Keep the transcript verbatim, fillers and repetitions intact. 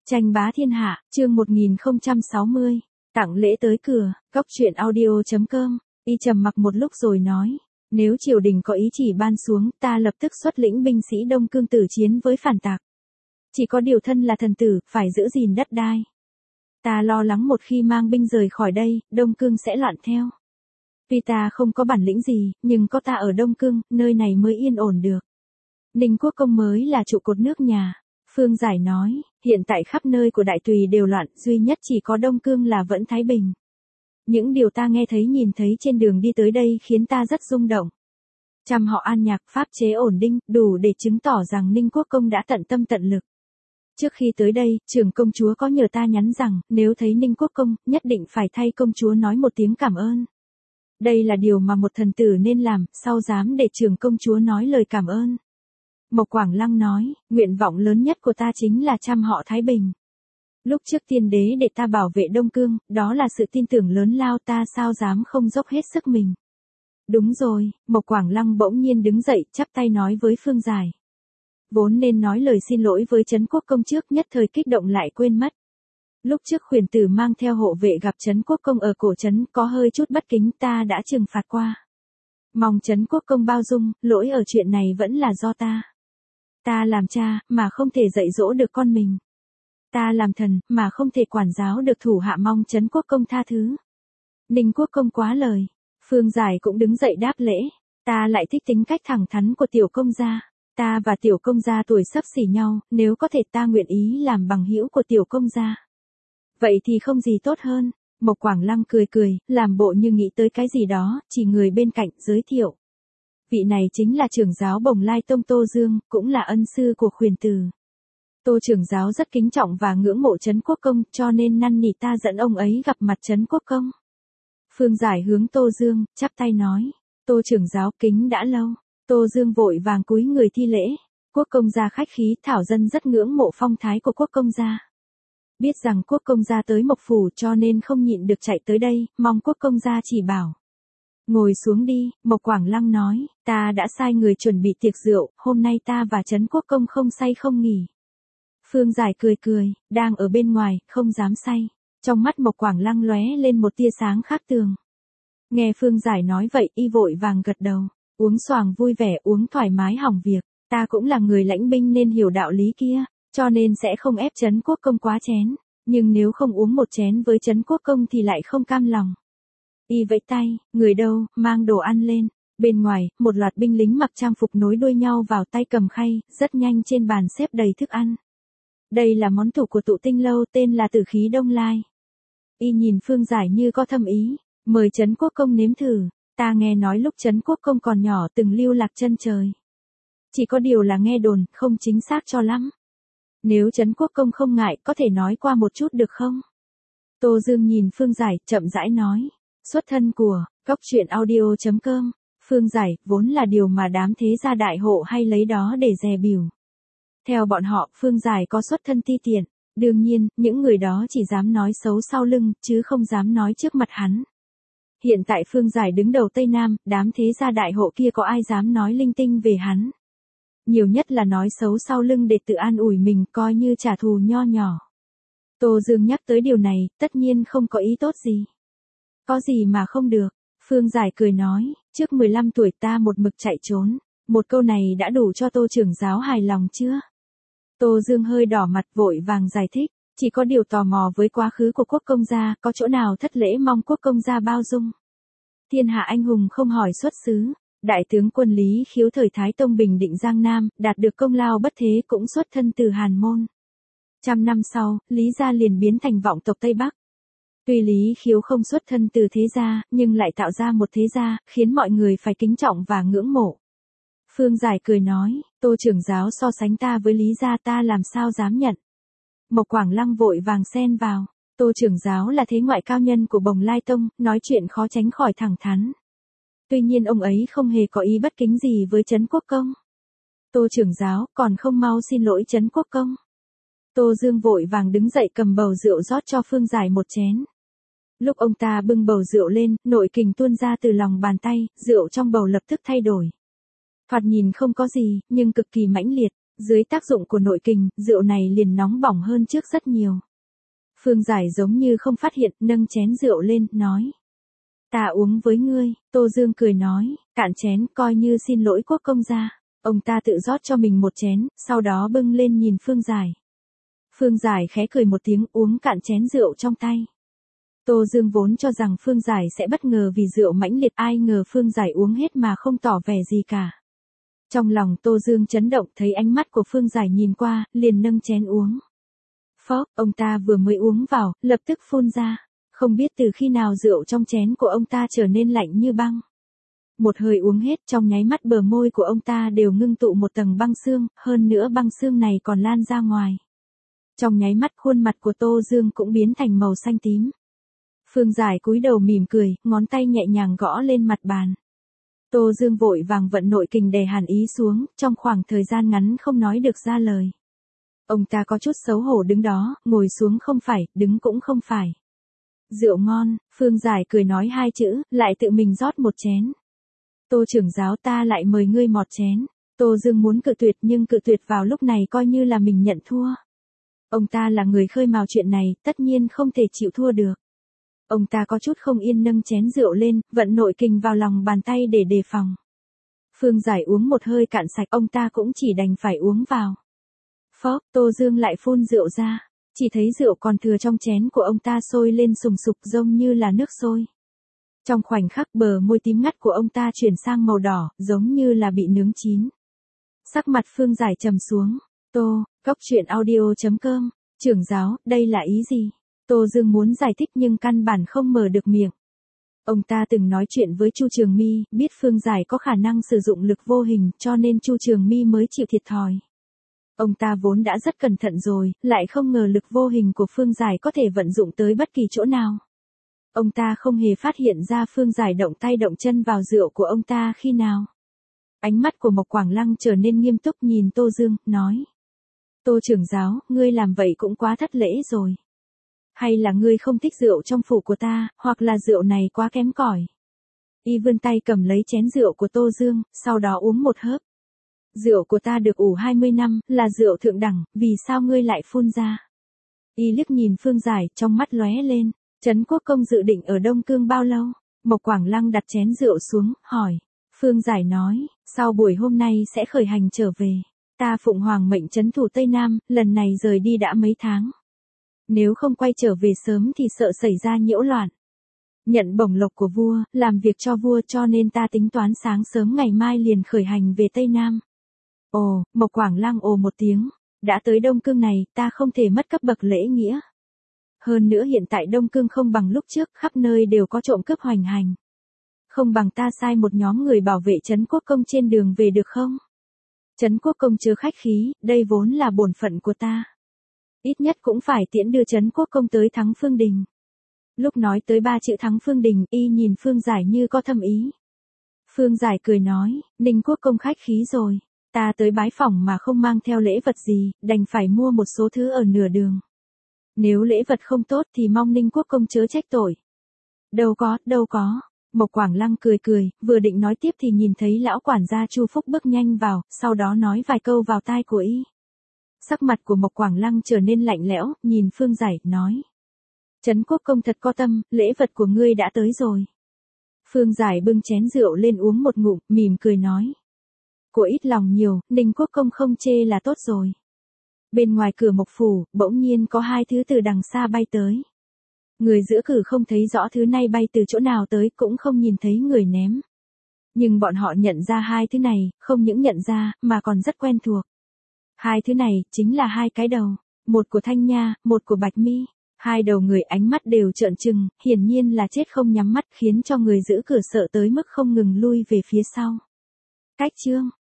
Tranh bá thiên hạ, chương một nghìn không trăm sáu mươi, tặng lễ tới cửa, góc truyện audio.com, y trầm mặc một lúc rồi nói, nếu triều đình có ý chỉ ban xuống, ta lập tức xuất lĩnh binh sĩ Đông Cương tử chiến với phản tặc. Chỉ có điều thân là thần tử, phải giữ gìn đất đai. Ta lo lắng một khi mang binh rời khỏi đây, Đông Cương sẽ loạn theo. Tuy ta không có bản lĩnh gì, nhưng có ta ở Đông Cương, nơi này mới yên ổn được. Ninh Quốc Công mới là trụ cột nước nhà. Phương Giải nói, hiện tại khắp nơi của Đại Tùy đều loạn, duy nhất chỉ có Đông Cương là vẫn thái bình. Những điều ta nghe thấy nhìn thấy trên đường đi tới đây khiến ta rất rung động. Trăm họ an nhạc, pháp chế ổn định, đủ để chứng tỏ rằng Ninh Quốc Công đã tận tâm tận lực. Trước khi tới đây, trưởng công chúa có nhờ ta nhắn rằng, nếu thấy Ninh Quốc Công, nhất định phải thay công chúa nói một tiếng cảm ơn. Đây là điều mà một thần tử nên làm, sau dám để trưởng công chúa nói lời cảm ơn. Mộc Quảng Lăng nói, nguyện vọng lớn nhất của ta chính là trăm họ thái bình. Lúc trước tiên đế để ta bảo vệ Đông Cương, đó là sự tin tưởng lớn lao, ta sao dám không dốc hết sức mình. Đúng rồi, Mộc Quảng Lăng bỗng nhiên đứng dậy, chắp tay nói với Phương Giải. Vốn nên nói lời xin lỗi với Trấn Quốc Công trước, nhất thời kích động lại quên mất. Lúc trước khuyển tử mang theo hộ vệ gặp Trấn Quốc Công ở cổ trấn, có hơi chút bất kính, ta đã trừng phạt qua. Mong Trấn Quốc Công bao dung, lỗi ở chuyện này vẫn là do ta. Ta làm cha, mà không thể dạy dỗ được con mình. Ta làm thần, mà không thể quản giáo được thủ hạ, mong Trấn Quốc Công tha thứ. Ninh Quốc Công quá lời. Phương Giải cũng đứng dậy đáp lễ. Ta lại thích tính cách thẳng thắn của tiểu công gia. Ta và tiểu công gia tuổi xấp xỉ nhau, nếu có thể ta nguyện ý làm bằng hữu của tiểu công gia. Vậy thì không gì tốt hơn. Mộc Quảng Lăng cười cười, làm bộ như nghĩ tới cái gì đó, chỉ người bên cạnh giới thiệu. Vị này chính là trưởng giáo Bồng Lai Tông Tô Dương, cũng là ân sư của khuyển tử. Tô trưởng giáo rất kính trọng và ngưỡng mộ Trấn Quốc Công, cho nên năn nỉ ta dẫn ông ấy gặp mặt Trấn Quốc Công. Phương Giải hướng Tô Dương, chắp tay nói, Tô trưởng giáo kính đã lâu. Tô Dương vội vàng cúi người thi lễ. Quốc công gia khách khí, thảo dân rất ngưỡng mộ phong thái của quốc công gia. Biết rằng quốc công gia tới Mộc Phủ cho nên không nhịn được chạy tới đây, mong quốc công gia chỉ bảo. Ngồi xuống đi, Mộc Quảng Lăng nói, ta đã sai người chuẩn bị tiệc rượu, hôm nay ta và Trấn Quốc Công không say không nghỉ. Phương Giải cười cười, đang ở bên ngoài, không dám say. Trong mắt Mộc Quảng Lăng lóe lên một tia sáng khác thường. Nghe Phương Giải nói vậy, y vội vàng gật đầu, uống xoàng vui vẻ, uống thoải mái hỏng việc. Ta cũng là người lãnh binh nên hiểu đạo lý kia, cho nên sẽ không ép Trấn Quốc Công quá chén. Nhưng nếu không uống một chén với Trấn Quốc Công thì lại không cam lòng. Y vẫy tay, người đâu, mang đồ ăn lên. Bên ngoài, một loạt binh lính mặc trang phục nối đuôi nhau vào, tay cầm khay, rất nhanh trên bàn xếp đầy thức ăn. Đây là món thủ của Tụ Tinh Lâu, tên là Tử Khí Đông Lai. Y nhìn Phương Giải như có thâm ý, mời Trấn Quốc Công nếm thử. Ta nghe nói lúc Trấn Quốc Công còn nhỏ từng lưu lạc chân trời. Chỉ có điều là nghe đồn, không chính xác cho lắm. Nếu Trấn Quốc Công không ngại, có thể nói qua một chút được không? Tô Dương nhìn Phương Giải, chậm rãi nói. Xuất thân của, góc truyện audio.com, Phương Giải, vốn là điều mà đám thế gia đại hộ hay lấy đó để dè bỉu. Theo bọn họ, Phương Giải có xuất thân ti tiện. Đương nhiên, những người đó chỉ dám nói xấu sau lưng, chứ không dám nói trước mặt hắn. Hiện tại Phương Giải đứng đầu Tây Nam, đám thế gia đại hộ kia có ai dám nói linh tinh về hắn. Nhiều nhất là nói xấu sau lưng để tự an ủi mình, coi như trả thù nho nhỏ. Tô Dương nhắc tới điều này, tất nhiên không có ý tốt gì. Có gì mà không được, Phương Giải cười nói, trước mười lăm tuổi ta một mực chạy trốn. Một câu này đã đủ cho Tô trưởng giáo hài lòng chưa? Tô Dương hơi đỏ mặt, vội vàng giải thích, chỉ có điều tò mò với quá khứ của quốc công gia, có chỗ nào thất lễ mong quốc công gia bao dung. Thiên hạ anh hùng không hỏi xuất xứ. Đại tướng quân Lý Khiếu thời Thái Tông bình định Giang Nam, đạt được công lao bất thế, cũng xuất thân từ Hàn Môn. Trăm năm sau, Lý gia liền biến thành vọng tộc Tây Bắc. Tuy Lý Khiếu không xuất thân từ thế gia, nhưng lại tạo ra một thế gia, khiến mọi người phải kính trọng và ngưỡng mộ. Phương Giải cười nói, Tô trưởng giáo so sánh ta với Lý gia, ta làm sao dám nhận. Mộc Quảng Lăng vội vàng xen vào, Tô trưởng giáo là thế ngoại cao nhân của Bồng Lai Tông, nói chuyện khó tránh khỏi thẳng thắn. Tuy nhiên ông ấy không hề có ý bất kính gì với Trấn Quốc Công. Tô trưởng giáo, còn không mau xin lỗi Trấn Quốc Công. Tô Dương vội vàng đứng dậy cầm bầu rượu rót cho Phương Giải một chén. Lúc ông ta bưng bầu rượu lên, nội kình tuôn ra từ lòng bàn tay, rượu trong bầu lập tức thay đổi. Thoạt nhìn không có gì, nhưng cực kỳ mãnh liệt. Dưới tác dụng của nội kình, rượu này liền nóng bỏng hơn trước rất nhiều. Phương Giải giống như không phát hiện, nâng chén rượu lên, nói. Ta uống với ngươi, Tô Dương cười nói, cạn chén, coi như xin lỗi Quốc công gia. Ông ta tự rót cho mình một chén, sau đó bưng lên nhìn Phương Giải. Phương Giải khẽ cười một tiếng, uống cạn chén rượu trong tay. Tô Dương vốn cho rằng Phương Giải sẽ bất ngờ vì rượu mãnh liệt, ai ngờ Phương Giải uống hết mà không tỏ vẻ gì cả. Trong lòng Tô Dương chấn động, thấy ánh mắt của Phương Giải nhìn qua, liền nâng chén uống. Phốc, ông ta vừa mới uống vào, lập tức phun ra. Không biết từ khi nào rượu trong chén của ông ta trở nên lạnh như băng. Một hơi uống hết, trong nháy mắt bờ môi của ông ta đều ngưng tụ một tầng băng xương, hơn nữa băng xương này còn lan ra ngoài. Trong nháy mắt khuôn mặt của Tô Dương cũng biến thành màu xanh tím. Phương Giải cúi đầu mỉm cười, ngón tay nhẹ nhàng gõ lên mặt bàn. Tô Dương vội vàng vận nội kình đè hàn ý xuống, trong khoảng thời gian ngắn không nói được ra lời. Ông ta có chút xấu hổ đứng đó, ngồi xuống không phải, đứng cũng không phải. Rượu ngon, Phương Giải cười nói hai chữ, lại tự mình rót một chén. Tô trưởng giáo, ta lại mời ngươi một chén. Tô Dương muốn cự tuyệt nhưng cự tuyệt vào lúc này coi như là mình nhận thua. Ông ta là người khơi mào chuyện này, tất nhiên không thể chịu thua được. Ông ta có chút không yên nâng chén rượu lên, vận nội kình vào lòng bàn tay để đề phòng. Phương Giải uống một hơi cạn sạch, ông ta cũng chỉ đành phải uống vào. Phốc, Tô Dương lại phun rượu ra, chỉ thấy rượu còn thừa trong chén của ông ta sôi lên sùng sục giống như là nước sôi. Trong khoảnh khắc bờ môi tím ngắt của ông ta chuyển sang màu đỏ, giống như là bị nướng chín. Sắc mặt Phương Giải trầm xuống. Tô, cốc truyện audio chấm com, trưởng giáo, đây là ý gì? Tô Dương muốn giải thích nhưng căn bản không mở được miệng. Ông ta từng nói chuyện với Chu Trường My, biết Phương Giải có khả năng sử dụng lực vô hình, cho nên Chu Trường My mới chịu thiệt thòi. Ông ta vốn đã rất cẩn thận rồi, lại không ngờ lực vô hình của Phương Giải có thể vận dụng tới bất kỳ chỗ nào. Ông ta không hề phát hiện ra Phương Giải động tay động chân vào rượu của ông ta khi nào. Ánh mắt của Mộc Quảng Lăng trở nên nghiêm túc nhìn Tô Dương, nói. Tô trưởng giáo, ngươi làm vậy cũng quá thất lễ rồi. Hay là ngươi không thích rượu trong phủ của ta, hoặc là rượu này quá kém cỏi. Y vươn tay cầm lấy chén rượu của Tô Dương, sau đó uống một hớp. Rượu của ta được ủ hai mươi năm, là rượu thượng đẳng, vì sao ngươi lại phun ra? Y liếc nhìn Phương Giải, trong mắt lóe lên. Trấn Quốc công dự định ở Đông Cương bao lâu? Mộc Quảng Lăng đặt chén rượu xuống, hỏi. Phương Giải nói, sau buổi hôm nay sẽ khởi hành trở về. Ta phụng hoàng mệnh trấn thủ Tây Nam, lần này rời đi đã mấy tháng. Nếu không quay trở về sớm thì sợ xảy ra nhiễu loạn. Nhận bổng lộc của vua, làm việc cho vua, cho nên ta tính toán sáng sớm ngày mai liền khởi hành về Tây Nam. Ồ, Mộc Quảng Lăng ồ một tiếng. Đã tới Đông Cương này, ta không thể mất cấp bậc lễ nghĩa. Hơn nữa hiện tại Đông Cương không bằng lúc trước, khắp nơi đều có trộm cướp hoành hành. Không bằng ta sai một nhóm người bảo vệ Trấn Quốc công trên đường về được không? Trấn Quốc công chớ khách khí, đây vốn là bổn phận của ta. Ít nhất cũng phải tiễn đưa Trấn Quốc công tới Thắng Phương Đình. Lúc nói tới ba chữ Thắng Phương Đình, y nhìn Phương Giải như có thâm ý. Phương Giải cười nói, Ninh Quốc công khách khí rồi. Ta tới bái phỏng mà không mang theo lễ vật gì, đành phải mua một số thứ ở nửa đường. Nếu lễ vật không tốt thì mong Ninh Quốc công chớ trách tội. Đâu có, đâu có. Mộc Quảng Lăng cười cười, vừa định nói tiếp thì nhìn thấy lão quản gia Chu Phúc bước nhanh vào, sau đó nói vài câu vào tai của y. Sắc mặt của Mộc Quảng Lăng trở nên lạnh lẽo, nhìn Phương Giải, nói. Trấn Quốc công thật có tâm, lễ vật của ngươi đã tới rồi. Phương Giải bưng chén rượu lên uống một ngụm, mỉm cười nói. Của ít lòng nhiều, Ninh Quốc công không chê là tốt rồi. Bên ngoài cửa Mộc phủ, bỗng nhiên có hai thứ từ đằng xa bay tới. Người giữ cử không thấy rõ thứ này bay từ chỗ nào tới, cũng không nhìn thấy người ném. Nhưng bọn họ nhận ra hai thứ này, không những nhận ra, mà còn rất quen thuộc. Hai thứ này, chính là hai cái đầu. Một của Thanh Nha, một của Bạch Mi. Hai đầu người ánh mắt đều trợn trừng, hiển nhiên là chết không nhắm mắt, khiến cho người giữ cửa sợ tới mức không ngừng lui về phía sau. Cách chương.